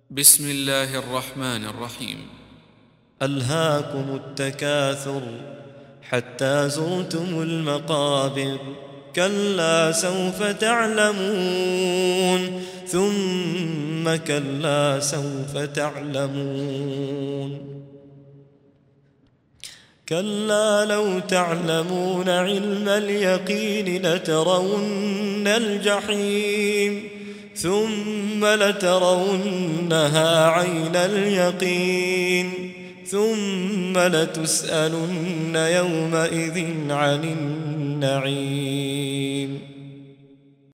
بسم الله الرحمن الرحيم. ألهاكم التكاثر حتى زرتم المقابر، كلا سوف تعلمون ثم كلا سوف تعلمون. كلا لو تعلمون علم اليقين لترون الجحيم ثم لترونها عين اليقين ثم لتسألن يومئذ عن النعيم.